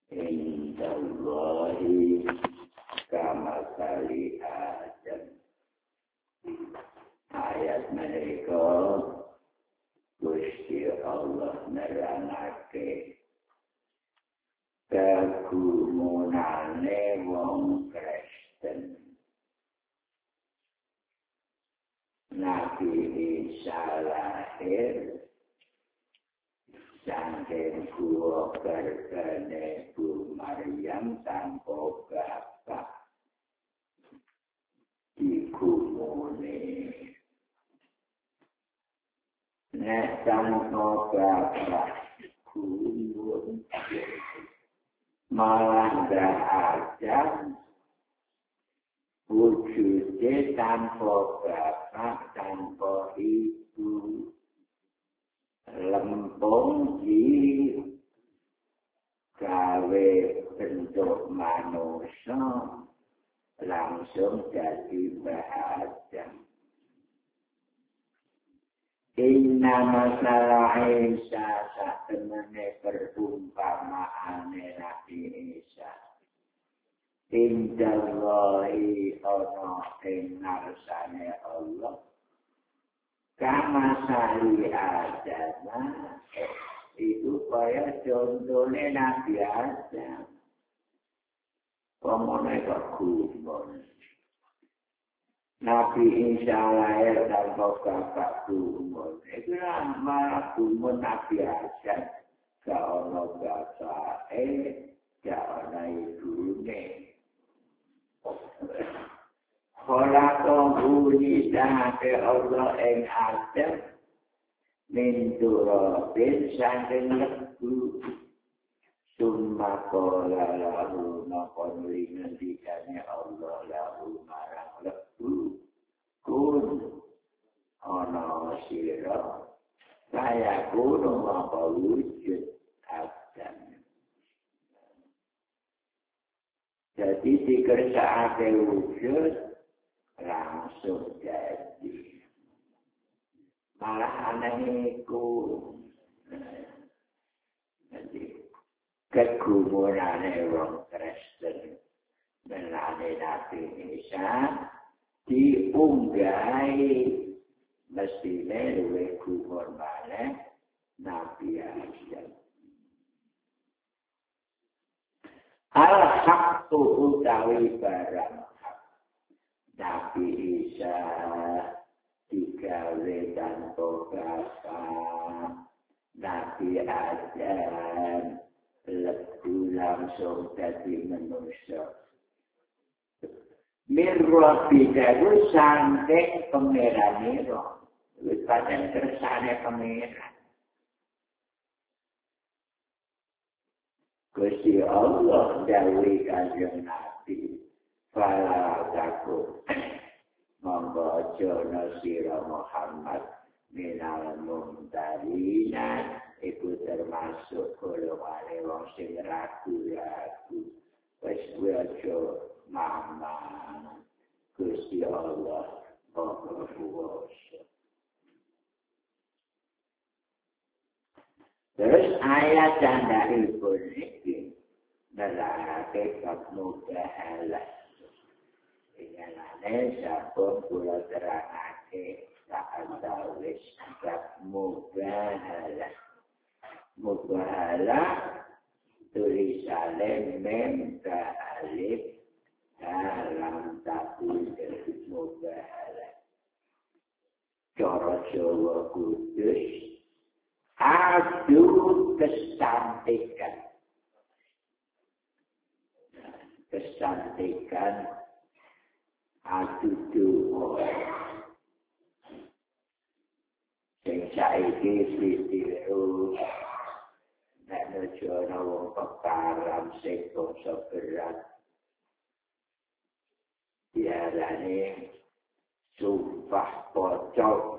Indallahi kamathali Adam. Ayat mereka Gusti Allah nerangake kegumunane wong Kristen. Nabi Isa lahir saking gua gargane Bu Maryam tanpa bapak digumune. Nek tanpa bapak gumun malah gak ada wujudnya tanpa bapak, tanpa ibu. Lempung di gawe bentuk manusia langsung jadi bahagia. Inna masalah Isa satemene perumpamaane Nabi Isa. Indallahi ana ing ngarsane Allah. Kama sali Adam itu kaya contohnya Nabi Adam. Pemone kok gumun. Nabi Isa lahir tanpa bapak gumun. Itu malah gumun Nabi Adam. Gak ada bapak gak ada ibunya. Kholaqo bunyi dahake Allah ing Adam min turabin saking lebu summa qala lahu maqali ngendikane Allah lahu marang lebu kun ana sira saya kuno apa wujud Adam. Jadi dikersakake wujud langsung jadi. Malah aneh iku. Jadi kegumunane wong Kristen menane Nabi Isa diunggahi mestine luwih gumun maneh Nabi Adam. Al-haqqu utawi barang Nabi Isa digawe tanpa bapak, Nabi Adam lebu langsung jadi manusia. Mirrabika itu saking pengeran itu, pancen kersane pengeran. Gusti Allah dawuhi kanjeng Nabi, fala takut monggo aja sira Muhammad minal mumtarina iku termasuk golongane wong sing ragu-ragu. Wis aja mamang Gusti Allah Maha Kuwasa. Terus ayat candhaipun iki nerangake bab mubahalah. Ingatane sampun kula terangake saantawis bab mubahalah. Mubahalah tulisane mem ka alif dalam tabul mubahalah. Cara Jawa Kudus adu kesantikan. Kesantikan adu doa. Sing saiki ditiru nek jono wong pekaran sing bangsa berat. Diarani sumpah pocong.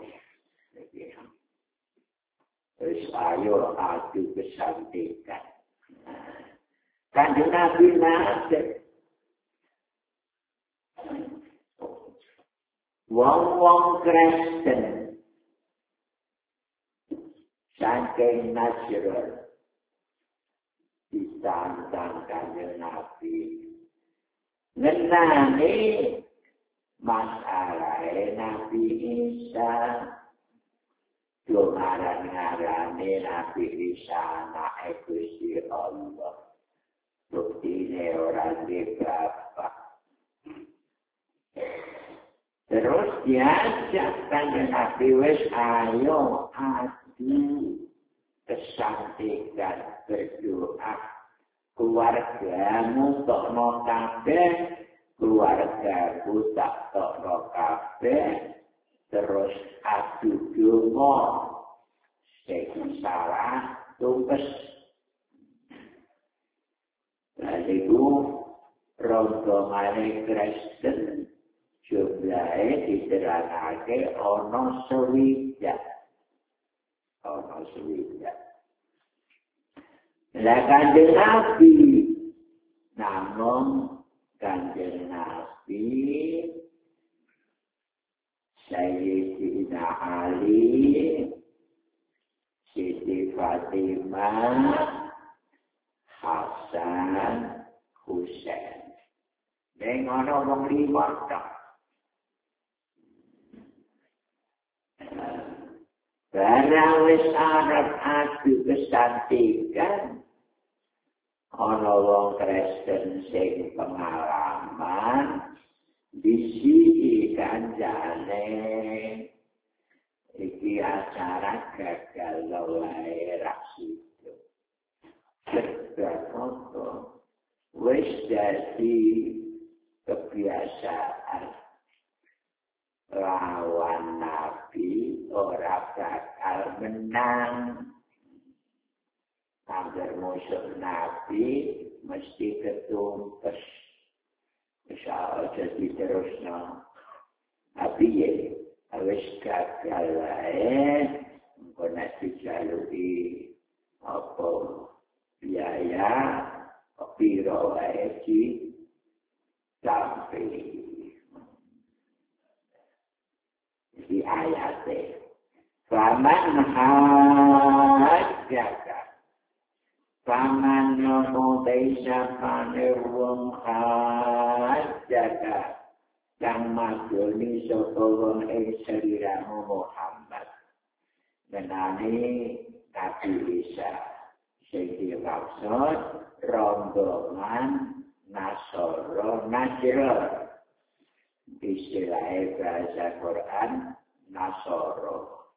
Terus ayo adu kesantikan. Kanjeng Nabi nate wong-wong Kristen saking Nasrani ditantang Kanjeng Nabi. Ngenani masalah Nabi Isa, ngaran-ngarane Nabi Isa anak Gusti Allah. Buktine ora duwe bapak. Terus diajak Kanjeng Nabi wis ayo adu kesantikan berdoa. Keluargamu tokno kabeh, keluargaku tak tokno kabeh, terus adu donga sing salah tumpes. Lalu rombongane Kristen jumlahe diterangake ana 60. Lah Kanjeng Nabi, namun Kanjeng Nabi Sayyidina Ali, Siti Fatimah, Hasan, Husain. Ning ana wong 5 tok. Barang wis arep adu kesantikan, ana wong Kristen sing pengalaman disi kancane iki acara gagal wae ra sido. Sebab wis dadi kebiasaan lawan Nabi ora bakal menang. Hampir musuh Nabi mesti ketumpes. Bisa jadi terusnya. Tapi ya, wis gagal wae, engko nek dijaluki apa biaya piro wae sampai di ayatnya. Faman hajjaka faman nomodaisya panirwong hajjaka kang madoni sapa wong ing sliramu Muhammad menani Nabi Isa sing dimaksud rombongan Nasoro Najran. Istilah bahasa Quran Nasoro.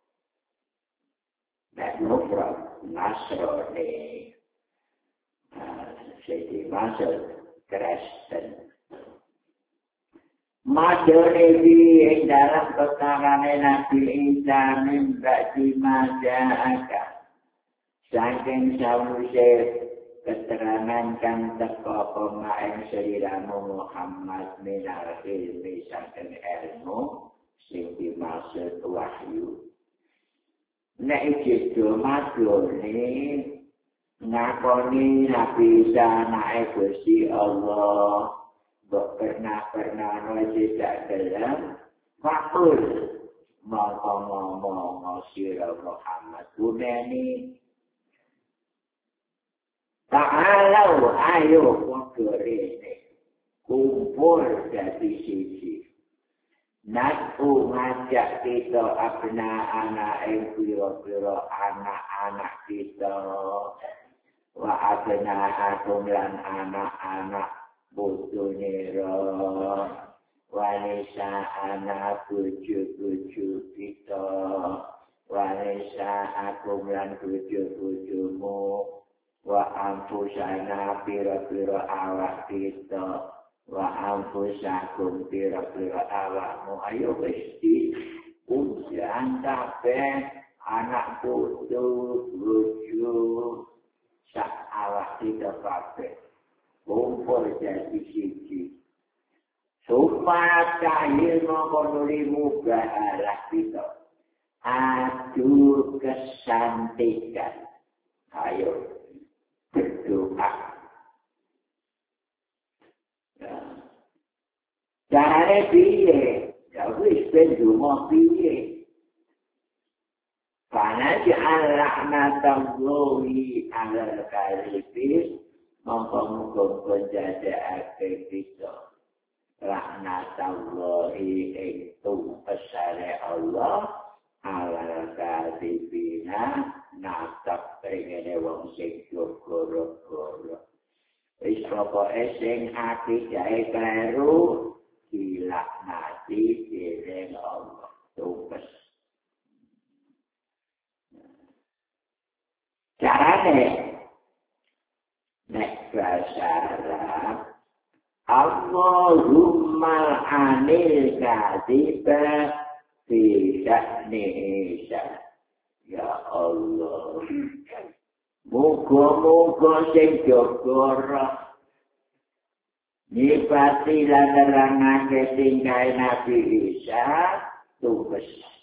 Dan mufrad Nasrani. Jadi maksud Kristen. Madone di dalam perkara Nabi Isa membagi majaka. Saking sawise keterangan kang teko pemain seliramu Muhammad minal ilmi saking ilmu sing dimaksud wahyu. Nek iki madone ngakoni Nabi Isa anake Gusti Allah, mbok pernah tidak gelem fakul ngomong sira Muhammad kuneni ta'alau ayo kodorene kumpul dari sisi natu ngajak kita abna anak piro-piro anak-anak kita wa abna atum lan anak-anak butune ro wanisa anak buju-buju kita wanisa atum lan buju-bujumu wa ampusana pira-pira awak kita wa ampusakum pira-pira awakmu ayo mesti ujian kabeh anak putu lucu sak awak kita kabeh kumpul jadi siji supaya cahil mengulimu bahalah kita adu kesantikan ayo berdoa. Carane piye? Ya wis ben donga piye? Karena laknatallahi 'alal kadhibin mongko njajakake kita laknatallahi itu pesare Allah ala kadibina natap pengene wong sing goro-goro wis pokoke sing akidahe kleru dilaknati dening Allah tumpes carane nek bahasa Arab Allahumma anil kadiba fi sya'ni ya Allah muga-muga sing jogoro nyipati lan nerangake tingkahe Nabi Isa tumpes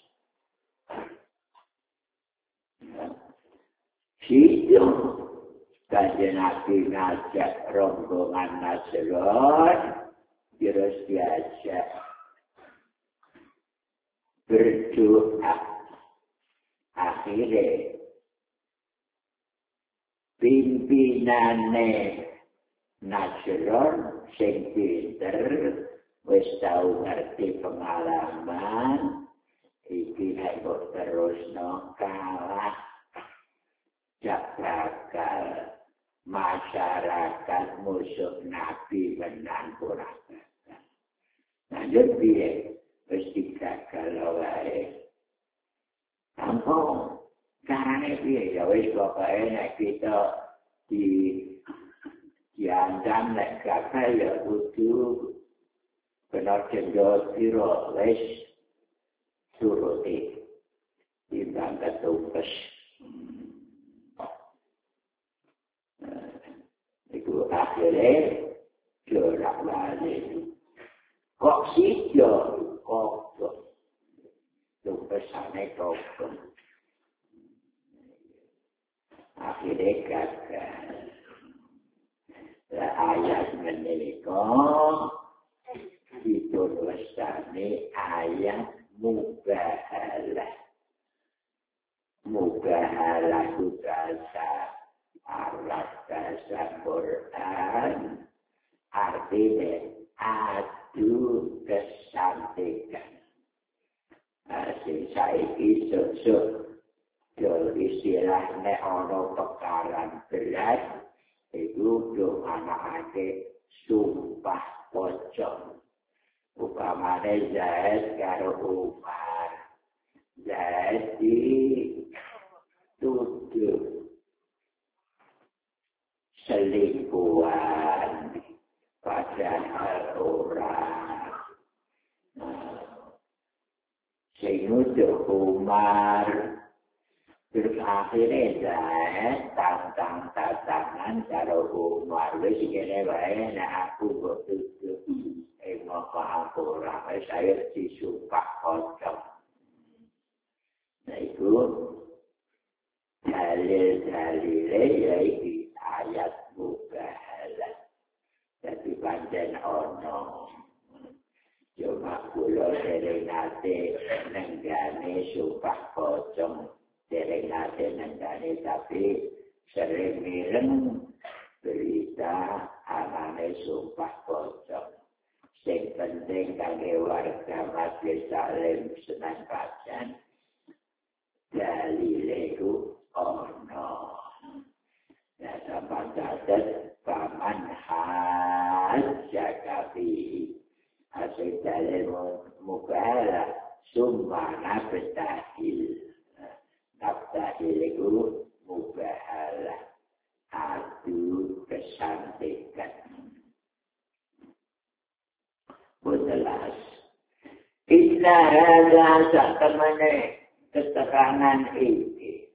Sido Kanjeng Nabi ngajak rombongan Nasron terus diajak berdoa akhirnya pimpinane Nasron sing pinter wis tau ngerti pengalaman iki nek terusno kalah jak bakal masyarakat musuh Nabi menang ora. Lanjut piye? Wis digagal wae. Ampun, carane piye? Ya wis pokoke nek kita diancam nek gagal ya kudu benar cenderung sira wis turuti timbang ketumpes. Itu akhirnya jorak balik. Kok sijo kok tumpesane kok akhirnya gagal. Ayat menika ditulisane ayat mubahalah. Mubahalah itu bahasa Arab, bahasa Quran, artinya adu kesampaikan. Sing saiki susuk istilahnya ono perkara berat itu anakake sumpah pocong. Upamane Zaid karo Umar. Zaid dituduh selingkuhan padahal orang sing nuduh Umar terus akhirnya Zaid tantang-tantangan karo Umar wis kene wae nek aku mbok tuduh moko aku ora saya disumpah pocong. Nah itu dalil-dalile yaitu ayat mubahalah. Jadi pancen ono. Cuma kula dereng nate nenggane sumpah pocong, dereng nate nenggane tapi sering mireng berita anane sumpah pocong. Sing penting kangge warga Majelis Salim Senang Pacan dalile iku ono. Ya sampeyan catet paman hajjaka fi asal dalil mubahalah summa nabtahil. Nabtahil itu mubahalah adu kesampaikan. Jelas. Inna hadza satamane keterangan ini.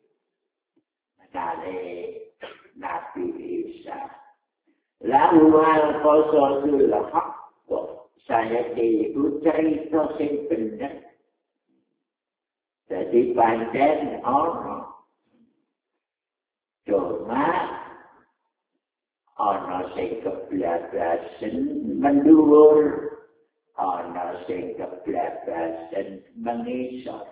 Dari Nabi Isa. Lalu al-qasasul haqq. Saya itu cerita sing bener. Jadi pancen ono. Cuma ono sing keblabasan menduwur. Ana sing keblabasan mengisor.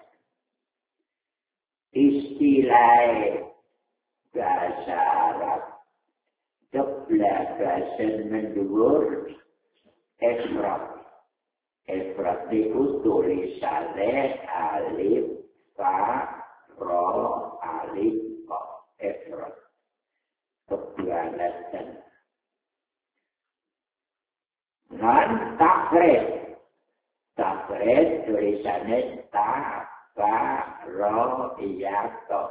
Istilah bahasa Arab kebelasan mendur efrat. Efrat itu tulisannya alif, fa, ro, alif, fa. Efrat. Kebelasan. Dan takret. Takret tulisannya ta, fa, ro, iya, to.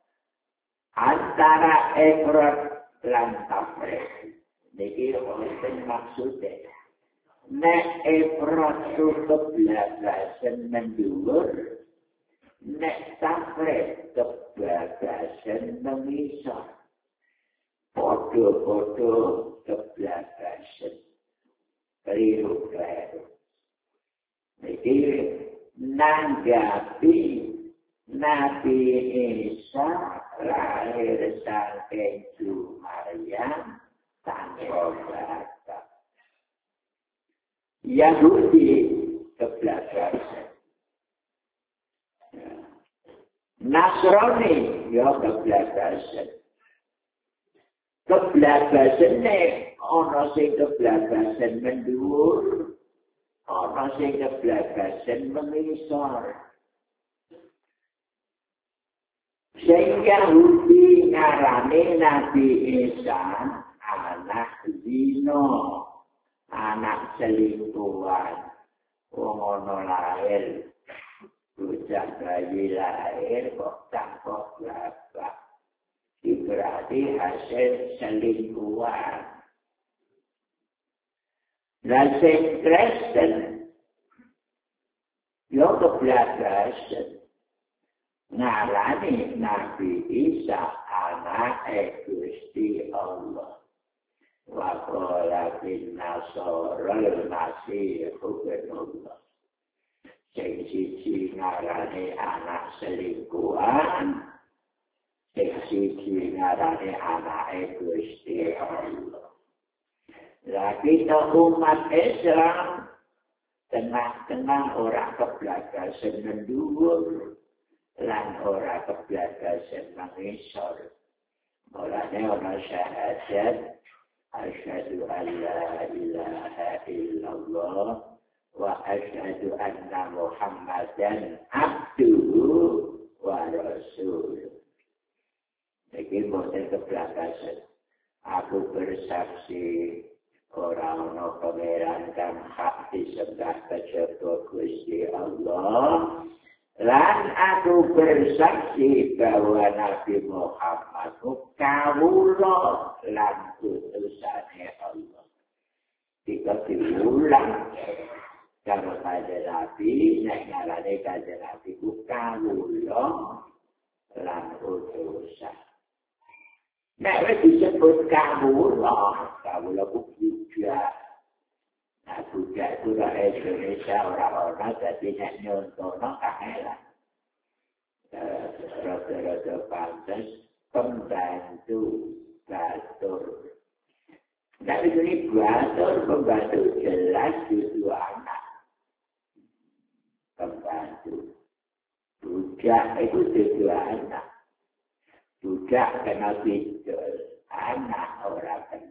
Antara efrat lan takret. Niki wonten maksudnya. Nek efrat kebelasan mendur, nek takret kebelasan mengisor. Podo-podo kebelasan. Keliru-keliru. Jadi nanggapi Nabi Isa lahir saking Maryam tanpa bakat. Yahudi kebelasan. Nasrani ya kebelasan. Kebelasannya ana sing kebelasan mendur, ana sing kebelasan mengisor. Sing Yahudi ngarane Nabi Isa anak zina, anak selingkuhan. Wong ana lahir, bocah bayi lahir kok tanpa bapak. Berarti hasil selingkuhan. Dan sing Kristen, yo kebelasan. Ngarani Nabi Isa anak Gusti Allah. Wa qala bin nasarul masih ibnullah. Sing siji ngarani anak selingkuhan, sing siji ngarani anak Gusti Allah. Lah kita umat Islam tengah-tengah orang kebelasan mendur lan ora kebelasan mengisor. Mulane ana syahadat asyhadu an la ilaha illallah wa asyhadu anna Muhammadan abduhu wa rasuluh. Iki boten kebelasan. Aku bersaksi orang-orang pangeran kang hak disembah kejaba Gusti Allah. Lan aku bersaksi bahwa Nabi Muhammad kawula lan utusane Allah. Jika diulang kalau pada Nabi, nek ngarane kanjeng Nabi kawula lan utusan. Nek wis disebut kawula juga. Nah, juga itu dari Indonesia orang-orang jadi nek nyontono kangelan. Rada-rada pantes pembantu batur. Tapi ini batur, pembantu jelas itu anak. Pembantu. Budak itu itu anak. Budak kena bidul. Anak orang kena.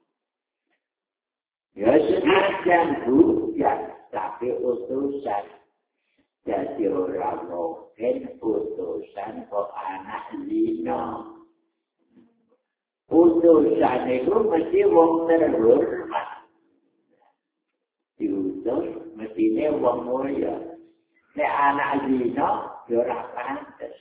Ya senajan budak, tapi utusan. Jadi orang mungkin utusan kok anak zina. Utusan itu mesti wong terhormat. Diutus mestinya wong mulia. Nek anak zina, ya ora pantes.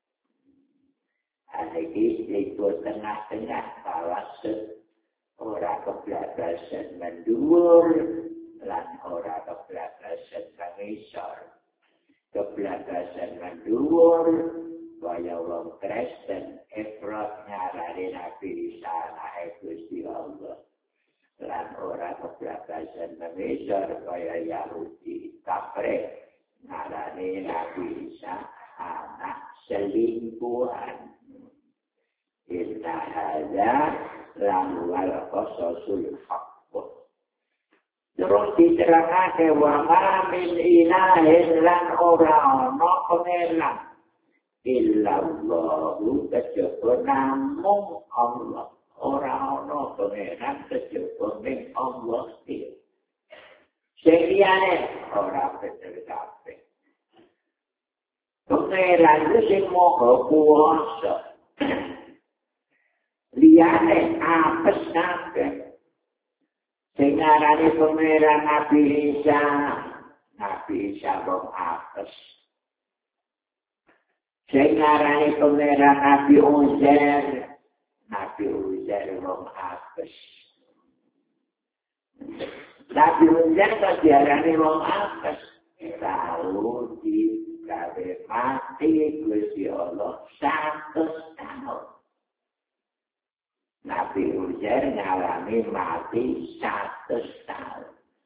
Iki ikut tengah-tengah kawasan. Ora kebelasan mendur, lan ora kebelasan mengisor. Kebelasan mendur, kaya wong Kristen, efrat ngarani Nabi Isa anak Gusti Allah. Lan ora kebelasan mengisor, kaya Yahudi, takret ngarani Nabi Isa anak selingkuhan. Inna hadza wal qasasul haqq. Terus diterangake wa ma min ilahin lan ora ana pangeran illallah kejaba namung Allah. Ora ana pengeran kejaba ning Allah iki. Sing liyane ora bener kabeh. Pengeran itu sing maha kuwasa. Liyane apes kabeh. Sing ngarani pengeran Nabi Isa wong apes. Sing ngarani pengeran Nabi Uzair wong apes. Nabi Uzair kok diarani wong apes. Tahu digawe mati Gusti Allah 100 tahun. Nabi Uzair ngalami mati 100 tahun.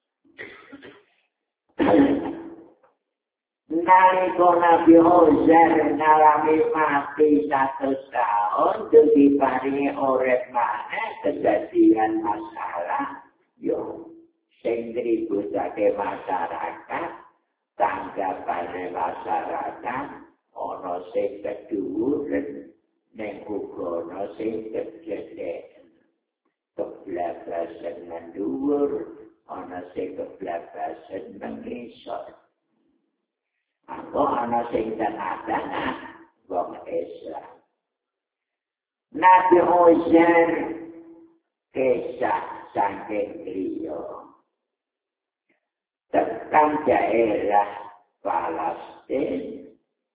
Nalika Nabi Uzair ngalami mati 100 tahun, diparingi urip maneh kejadian masalah yo sing diributake masyarakat, tanggapane masyarakat ana sing kedhuwuren ning uga ana sing kecetheken. Keblabasan mandhuwur ana sing keblabasan mengisor. Aku ana sing tengah-tengah wong Islam. Nabi Uzair kisah saking griya. Tekan daerah Palestina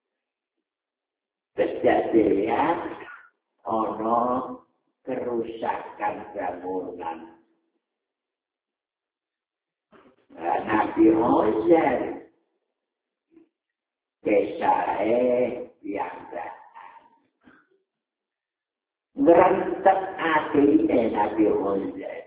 kejadian ana kerusakan bangunan. Nabi Uzair kesae piyambak. Ngrentek atine Nabi Uzair.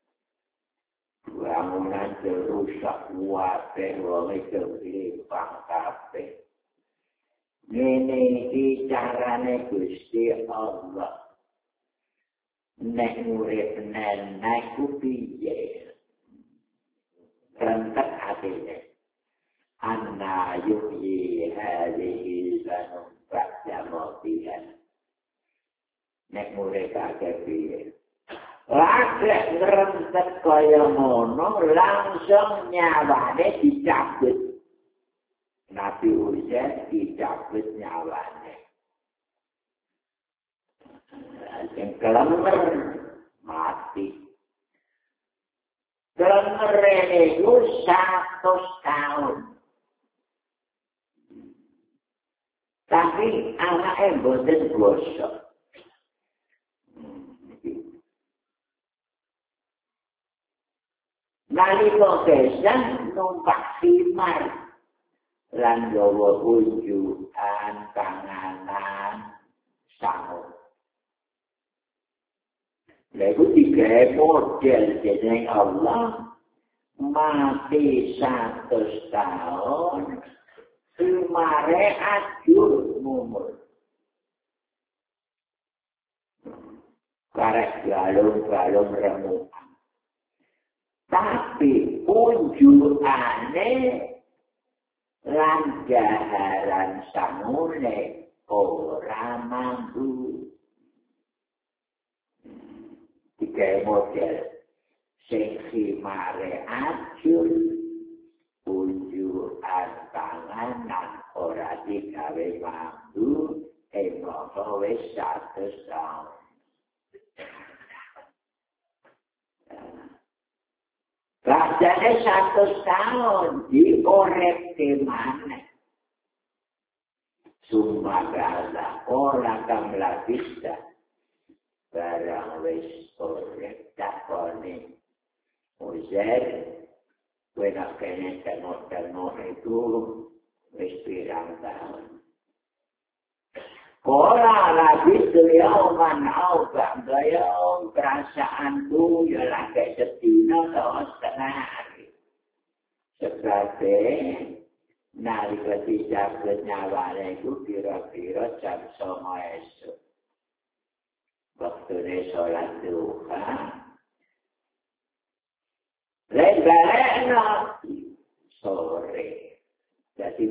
Bangunan rusak wae wong kelimpang kabeh. Ngene iki carane Gusti Allah. Nek urip nenek ku piye? Ngrentek atine. Anna yuhyi hadhihi lanum ba'da mautiha. Nek mereka kepiye. Lagek ngrentet kaya ngono langsung nyawane dicabut. Nabi Uzair dicabut nyawane. Yang kelemer mati. Kelemer itu 100 tahun. Tapi anaknya boten bosok. Nalika kesan numpak khimar lan gawa unjukan panganan sangu. Lalu digawe model dening Allah mati 100 tahun. Mare ajur mumur. Karek galung-galung remukan. Tapi unjukane lan jaharan sangune ora mampu. Tiga model. Sing mare ajur unjukan panganan ora digawe mampu emono wis 100 tahun. Rajane 100 tahun diorek kemana? Sumagala ora kamla bisa barang wis orek takone Uzair. Wena kene tengok itu wis pirang tahun. Kola lagi beliau manau beliau perasaanku ya lagi sedina atau setengah hari. Sebabnya nalika dicabut nyawane itu kira-kira jam 09.00 esuk. Waktune sholat duha. Lebalekno sore. Jadi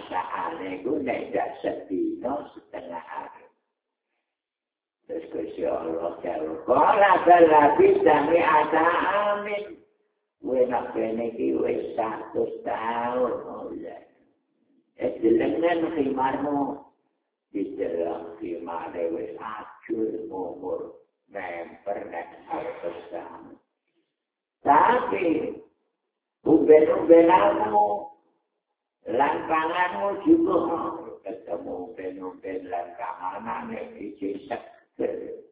perasaan itu tidak sedino setengah hari. Terus Gusti Allah jauh. Kala berlapis dami ada amin. Wenak beneki wis 100 tahun. Dengan khimarmu. Di dalam khimar wis ajur umur. Memper nek 100 tahun. Tapi, uben-ubenanmu, lantanganmu juga ketemu uben-uben lantangannya isi seger.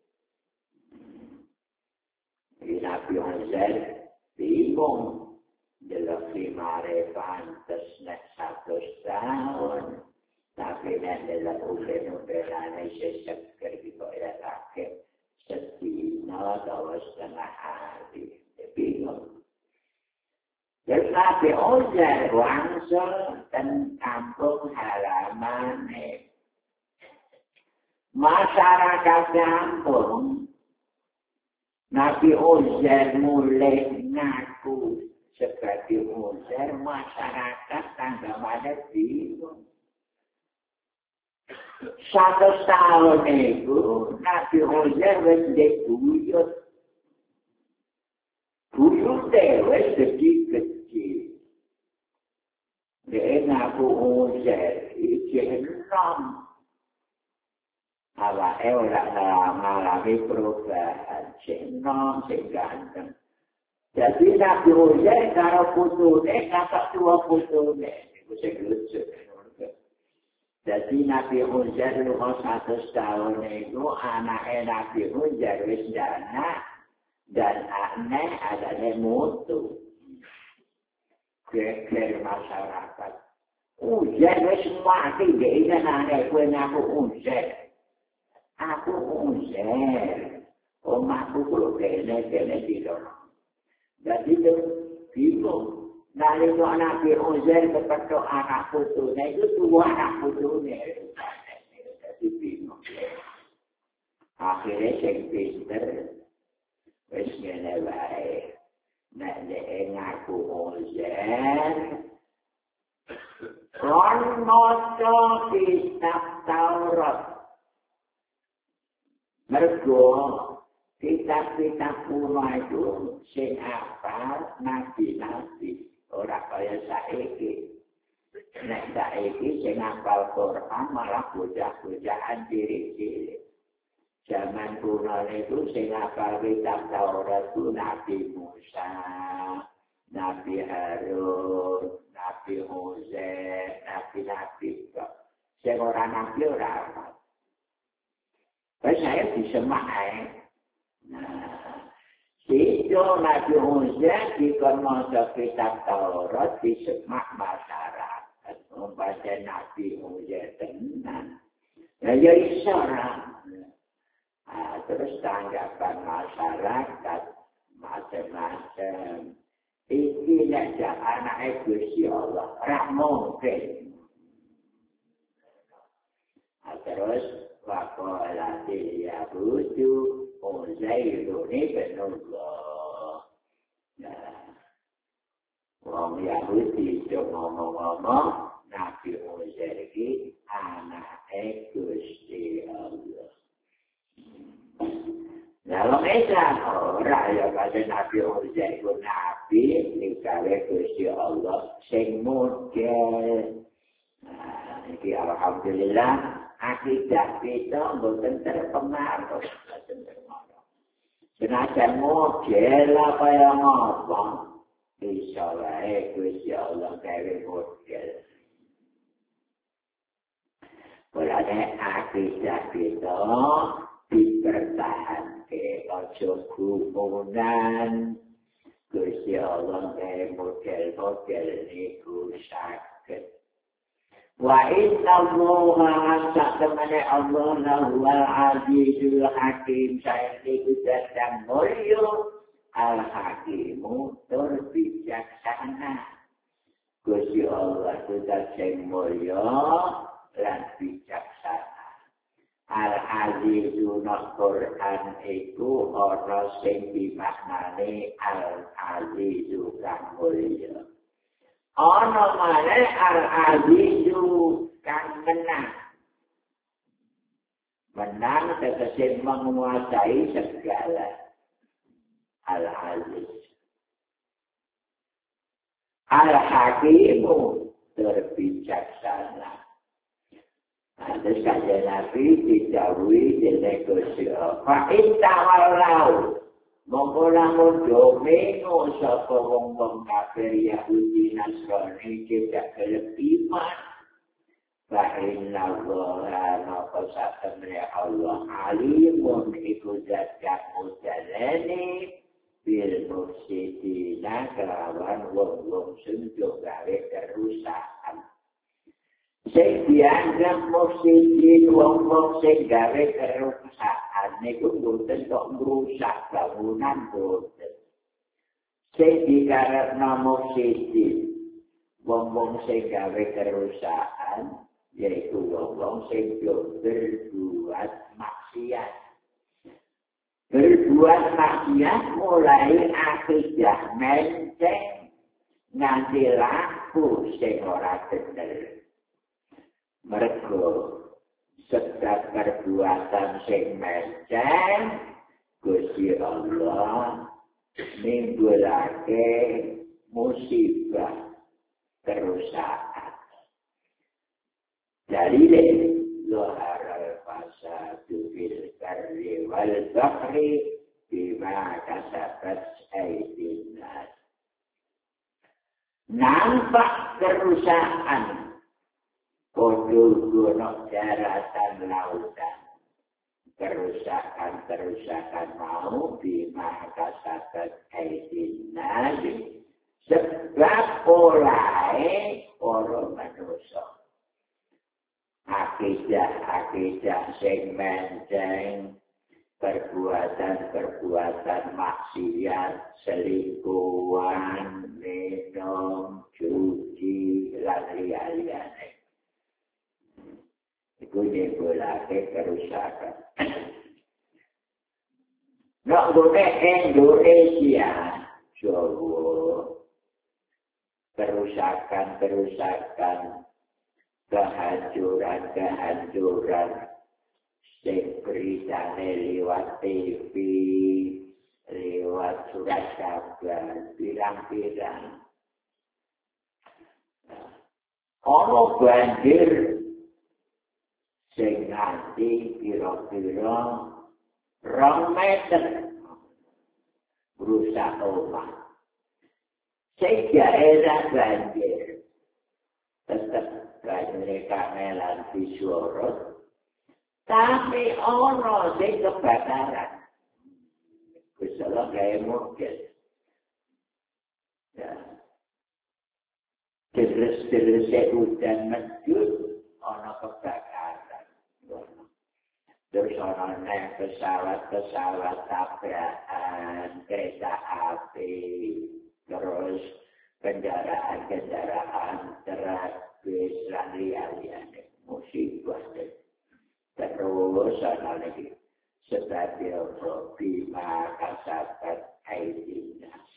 Nabi Hajar bingung dalam khimare pantes nek 100 tahun. Tapi nek dalam uben-ubenannya isi seger dikoyak-koyak sedina atau setengah hari. Bingung. Dan Nabi Hajar wangsul dan kampung halaman masyarakat kampung. Nabi Hajar mulai ngaku sebagai Hajar, masyarakat tanggapannya bingung. 100 tahun itu Nabi Hajar wis dibuyut. Buyut wis kecil. Dia ngaku Hajar iki enom. Awake ora ngalami perubahan, enom sing ganteng. Jadi Nabi Hajar karo putune kata dua putune, iku sing lucu. Jadi Nabi Hajar lunga 100 tahun itu anaknya Nabi Hajar wis anak dan aneh adanya mutu. Geger masyarakat. Hajar wis mati dia anaknya kue ngaku Hajar. Aku Hajar. Omahku kalau kene didorong. Jadi itu bingung. Dari itu Nabi Hajar kepada anak putune itu dua anak putune. Jadi bingung. Akhirnya sing pinter wis ngene wae. Nek nek ngaku Hajar kon maca kitab Taurat. Mergo kitab-kitab kuno itu sing apal nabi-nabi. Ora kaya saiki. Nek saiki sing hafal Quran malah bocah-bocahan cilik-cilik. Zaman kuno itu sing hafal kitab Taurat itu Nabi Musa, Nabi Harun, Nabi Hosea, nabi-nabi kok. Sing ora nabi ora hafal. Saya disemak Nah, itu Nabi Hosea dikon maca kitab Taurat disemak masyarakat. Membaca Nabi Hosea tenan. Ya iso terus tanggapan masyarakat macam-macam. Iki nek anak Gusti Allah ora mungkin. Terus waqala ya buju Uzairu ibn Allah. Wong Yahudi itu ngomong-ngomong Nabi Uzair iki anake Gusti Allah. Dalam Islam ora ya pada Nabi Uzair itu nabi dikawe Gusti Allah sing model. Iki alhamdulillah akidah kita mboten terpengaruh. Senajan model apa yang ngomong, insya Allah Gusti Allah gawe model. Berarti akidah kita dipertahankan, ojo gumunan. Gusti Allah gawe model-model niku saged. Wa inna Allaha sa'tamana Allah lahul azizul hakim. Saya itu dan mulyo al-hakimu terbijaksana. Gusti Allah itu dan mulyo dan bijaksana. Al-azizu Quran itu orang sing dimaknani al-azizu kang mulyo. Ono male al-azizu kang menang. Menang tegese menguasai segala al-aziz. Al-hakimu terbijaksana. Terus kajian Nabi didhawuhi dening Gusti Allah. Fa intawallau mongko lamun domeno sapa wong-wong kafir Yahudi Nasrani tidak gelem iman. Fa inna Allaha maka satemene Allah alimun iku zat kang mujalani bil mufsidina kelawan wong-wong sing gawe kerusakan. Sing dianggap mufsidin wong-wong sing gawe kerusakan niku boten kok ngrusak bangunan boten. Sing dikarepno mufsidin wong-wong sing gawe kerusakan yaitu wong-wong sing berbuat maksiat. Berbuat maksiat mulai akidah menceng nganti laku sing ora bener. Mergo setiap perbuatan sing menceng Gusti Allah nimbulake musibah kerusakan. Dalile ظهر الفساد في البر والبحر بما كسبت أيدي الناس. Nampak kerusakan penduduk daratan lautan. Kerusakan mau bima kasabat aidin nas sebab oleh para manusia. Akidah sing menceng perbuatan maksiat, selingkuhan, minum, judi, lan liya-liyane. Iku nimbulake kerusakan. Nek ngene Indonesia, Jawa, kerusakan, kehancuran sing beritane liwat TV, liwat surat kabar, pirang-pirang. Ono banjir sing nganti kira-kira 2 meter rusak omah. Sing daerah banjir tetep banjir kamelan disorot, tapi ono sing kebakaran. Gusti Allah gawe mungkin. Ya. Terus hujan medhun, ono kebakaran. Terus ono pesawat tabrakan, kereta api, terus kendaraan truk, bis, lan liya-liyane. Musibah deh. Terus ono lagi sebab bima kasabat aidin nas.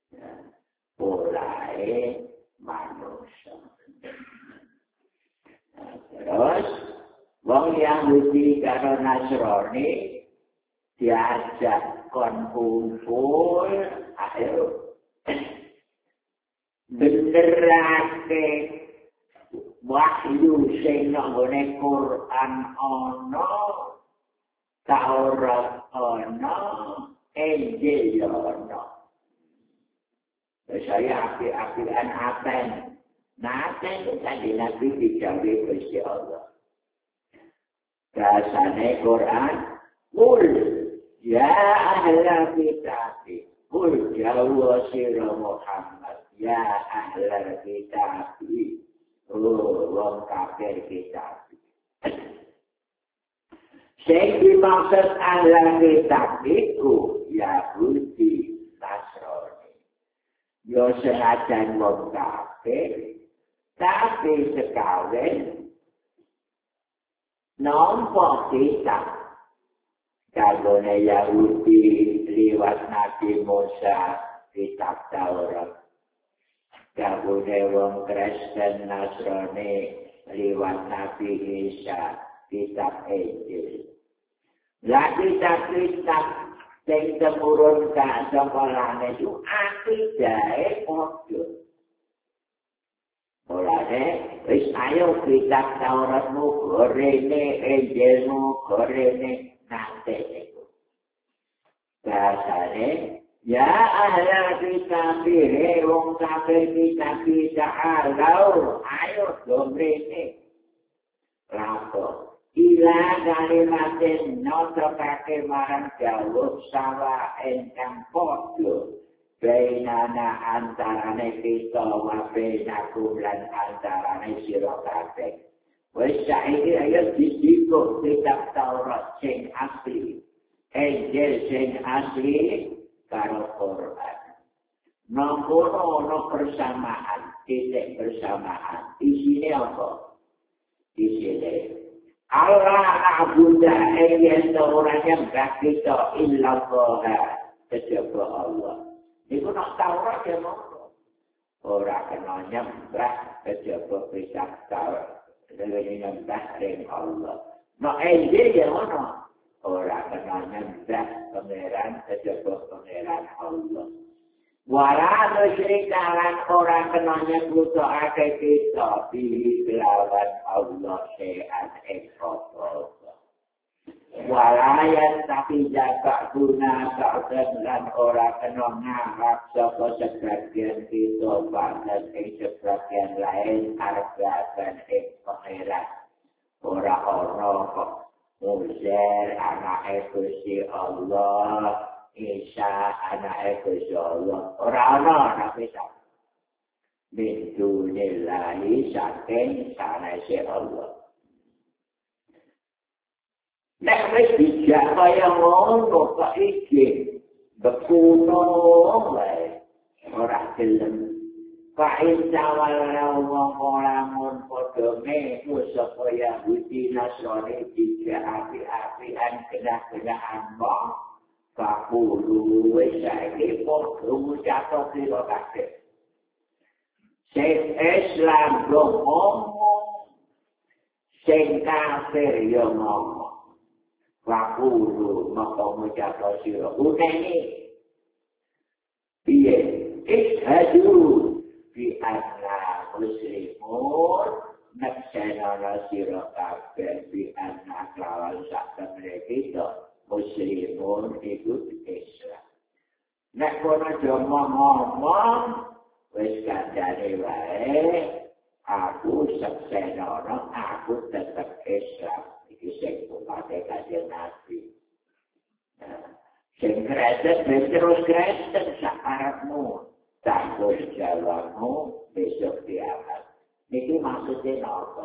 Mulai manusia. Terus wong Yahudi karo Nasrani diajak kon kumpul, ayo benerake wahyu sing nggone Quran ana, Taurat ana, Injil ana. Saya api-apian aten. Naten tadi Nabi dijawi Gusti Allah. Dasane Quran, Qul ya ahla kitabi, Qul jawwa sira Muhammad, ya ahla kitabi, wong kafir kitabi. Sing dimaksud ahla kitab iku Yahudi Nasrani. Yo senajan wong kafir, tapi sekawin nampa kitab. Kagone Yahudi liwat Nabi Musa kitab Taurat. Kagone wong Kristen Nasrani liwat Nabi Isa kitab Injil. Lah kitab-kitab sing temurunkan saka langit itu akidahe padha. Mulane wis ayo kitab Tauratmu gorene, Injilmu gorene nate iku. Bahasane ya ahla kitab wong kafir kitab ta'alau ayo gorene. Lapo ila kalimatin notokake marang jawab sawa engkang padha bainana antarane kita wa bainakum lan antarane sira kabeh. Wis saiki ayo didikuk kitab Taurat sing asli, Injil sing asli karo Quran. Nomor ono persamaan, titik persamaan. Isine apa? Isine Allah na'budu ing ora nyembah kita illallah kejaba Allah. Iku nak Taurat ya ngono. Ora kena nyembah kejaba kitab Taurat. Dene nyembah ring Allah. Nak Injil ya ngono. Ora kena nyembah pangeran kejaba pangeran Allah. Wala musyrikalan ora kena nyebutake kita pilih kelawan Allah sehat eksoto. Walayan tapi jaga guna dan ora kena ngarap saka sebagian kita bahkan sebagian lain harga dan pangeran. Ora kok Muzer anak Gusti Allah, Isa anak Gusti Allah. Ora ana tapi sak. Bidunillahi saking sanese Allah. Nek wis dijak kaya ngono kok iki bekuno wae ora gelem. Kain sawal wong lamun padha metu sapa Yahudi Nasrani dijak api-apian genah-genahan wong kakulu wis saiki padha ngucap sira kabeh. Sing Islam ngomong sing kafir yo ngomong. Wakulu maka ngucap sira unene piye ishadu bi anna muslimun naksana sira kabeh bi anna kelawan sak temene kita muslimun iku Islam. Nek kono ngomong wis kandhane wae aku seksena aku tetep Islam. Sing pakai kajian Nabi. Sing Kristen terus Kristen syaratmu, tanggung jawabmu besok kiamat. Ini maksudnya apa?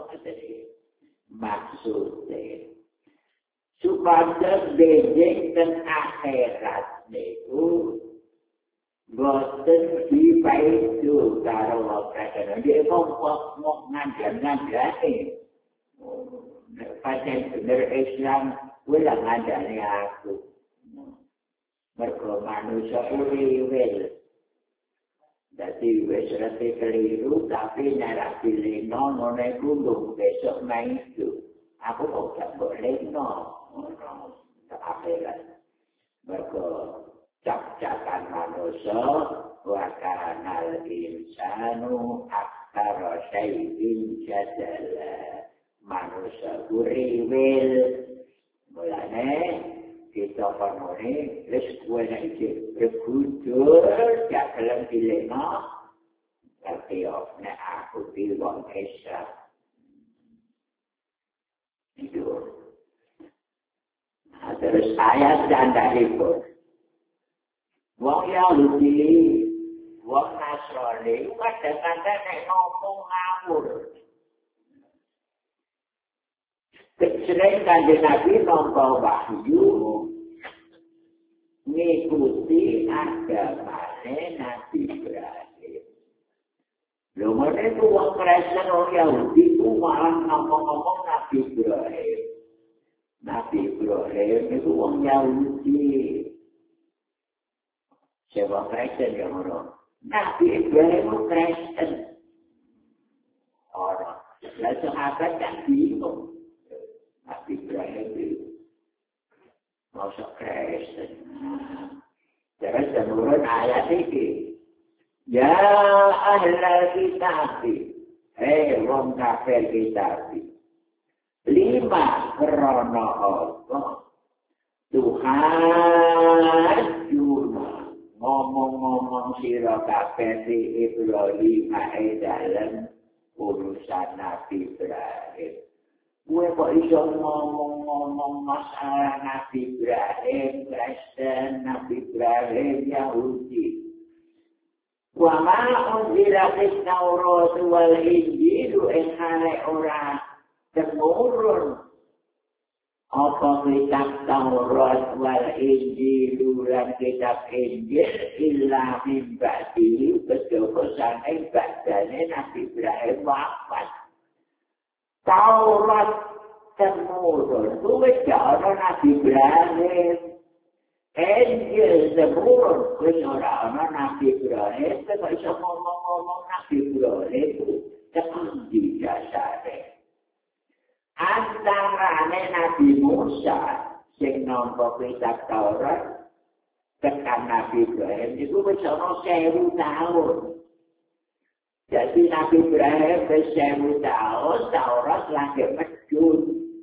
Maksudnya supaya benjing dan akhirat itu boten dipaidu karo kadang dia mau ngandang-ngandani. Pasien bener Islam, ulang ngandani aku. Mergo manusia uriwil. Jadi wis reti keliru, tapi nek dilino ngono iku besok main itu. Aku kok gak boleh no. Akhirat. Mergo cap-capan manusia wa kanal insanu aktsara syai'in jadala. Manusia uriwil mulane kita panone wis kuwene iki berkudur gak kelem dilema tapi nek aku di wong Islam itu terus ayat dandaripun wong Yahudi wong Nasrani kadang-kadang nek ngomong ngawur. Sering kanjeng Nabi nampa wahyu ngikuti agamane Nabi Ibrahim. Lho mereka wong Kristen wong Yahudi ku malah ngomong-ngomong Nabi Ibrahim. Nabi Ibrahim itu wong Yahudi. Siapa Kristen yang ngono? Nabi Ibrahim itu Kristen. Orang. Lah sahabat kan bingung. Nabi Ibrahim itu masuk Kristen. Terus menurut ayat ini, ya ahlal kitab, wong kafir kitab, lima krono apa Tuhan cuma ngomong-ngomong sira kabeh Ibrahim dalam urusan Nabi Ibrahim. Gue kok iso ngomong-ngomong masalah Nabi Ibrahim Kristen, Nabi Ibrahim Yahudi. Wa ma unzila at-Taurat wal Injil ing hale ora temurun apa kitab Taurat wal Injil lan kitab Injil illa min ba'di betul-betul ing badane Nabi Ibrahim wafat. Taurat temurun kuwi ana Nabi Ibrahim. Injil temurun kuwi ora ana Nabi Ibrahim. Kok iso ngomong-ngomong Nabi Ibrahim tekan di dasare. Antarane Nabi Musa sing nampa kitab Taurat tekan Nabi Ibrahim iku wis ana 1000 tahun. Jadi Nabi Ibrahim wis 1000 tahun Taurat lagi medhun.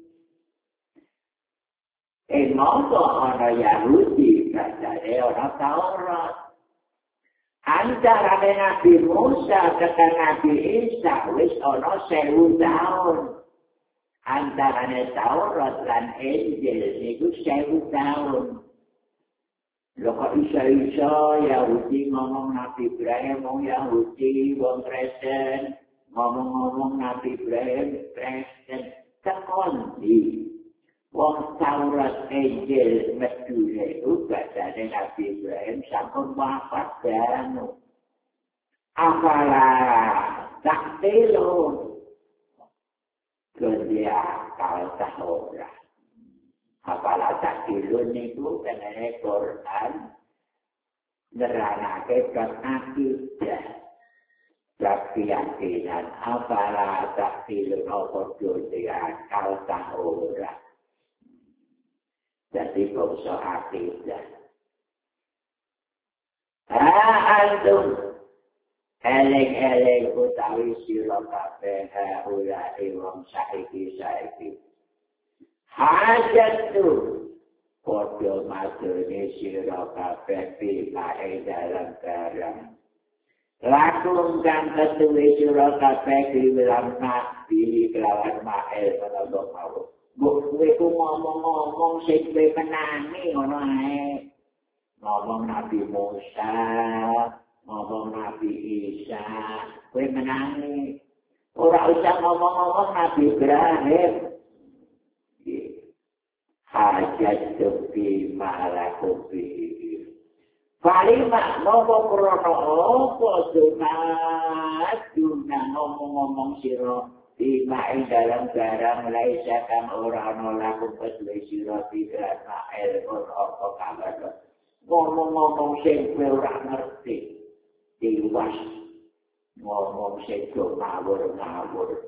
Monggo ana Yahudi bacane ora Taurat. Antarane Nabi Musa tekan Nabi Isa wis ana 1000 tahun. Antarane Taurat lan Injil niku 1000 tahun. Lho kok iso-iso Yahudi ngomong Nabi Ibrahim, wong Yahudi, wong Kristen, ngomong-ngomong Nabi Ibrahim, Kristen, tekondi. Wong Taurat Injil medhune iku bacane Nabi Ibrahim sampun wafat danu. Apala taktilun. Dia kalau tahora. Apalah takilun itu kenane Quran neranake bab akidah. Bab keyakinan. Apalah takilun apa dia kalau tahora. Jadi bangsa akidah. Antum eleng-eleng utawi sira kabeh ora wong saiki. Hajat tu padha madune sira kabeh pilae dalam barang. Lakum kang ketuwe sira kabeh diwelang nabi kelawan mael menawa mau. Mbok kowe ku ngomong-ngomong sing kowe menangi ngono ae. Ngomong Nabi Musa, ngomong Nabi Isa, kowe menangi. Ora usah ngomong-ngomong Nabi Ibrahim. Hajat tepi malaku bihi. Falima nopo krono opo duna ngomong-ngomong sira lima ing dalam barang laisa kang ora ana laku kedue sira tidak mael apa kabar. Ngomong-ngomong sing ora ngerti. Diwas ngomong sing ngawur-ngawur.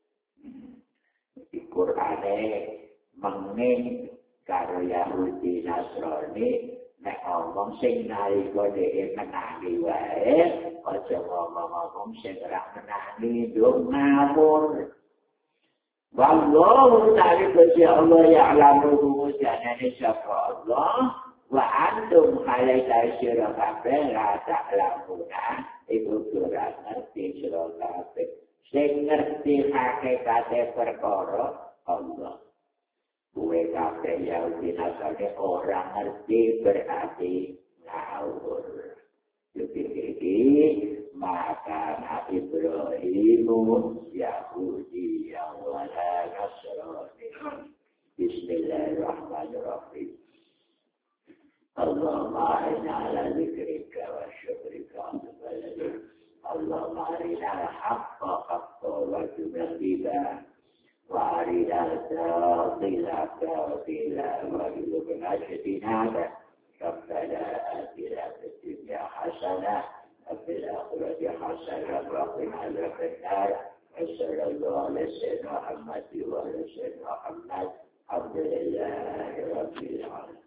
Di Qur'ane menging karo Yahudi Nasrani nek ngomong sing nalika dhewe menangi wae aja ngomong sing ora menangi dong ngawur. Wallahu ta'ala Allah ya'lamu janane sapa Allah wa antum halaita sira kabeh la ta'lamuna iku ora ngerti sira kabeh. Sing ngerti hakikate perkara Allah. Kue kabeh Yahudi Nasrani orang ngerti berarti ngawur. Jadi maka Nabi Ibrahim Yahudi yang wala Nasrani. Bismillahirrahmanirrahim. Allahumma inna ala zikrika wa syukrika Allahumma arina al-haqqa haqqa wa jumlah وأرنا الباطل باطلا وارزقنا اجتنابه ربنا آتنا في الدنيا حسنة وفي الآخرة حسنة وقنا عذاب النار وصلى الله على سيدنا محمد وعلى سيدنا محمد الحمد لله رب العالمين.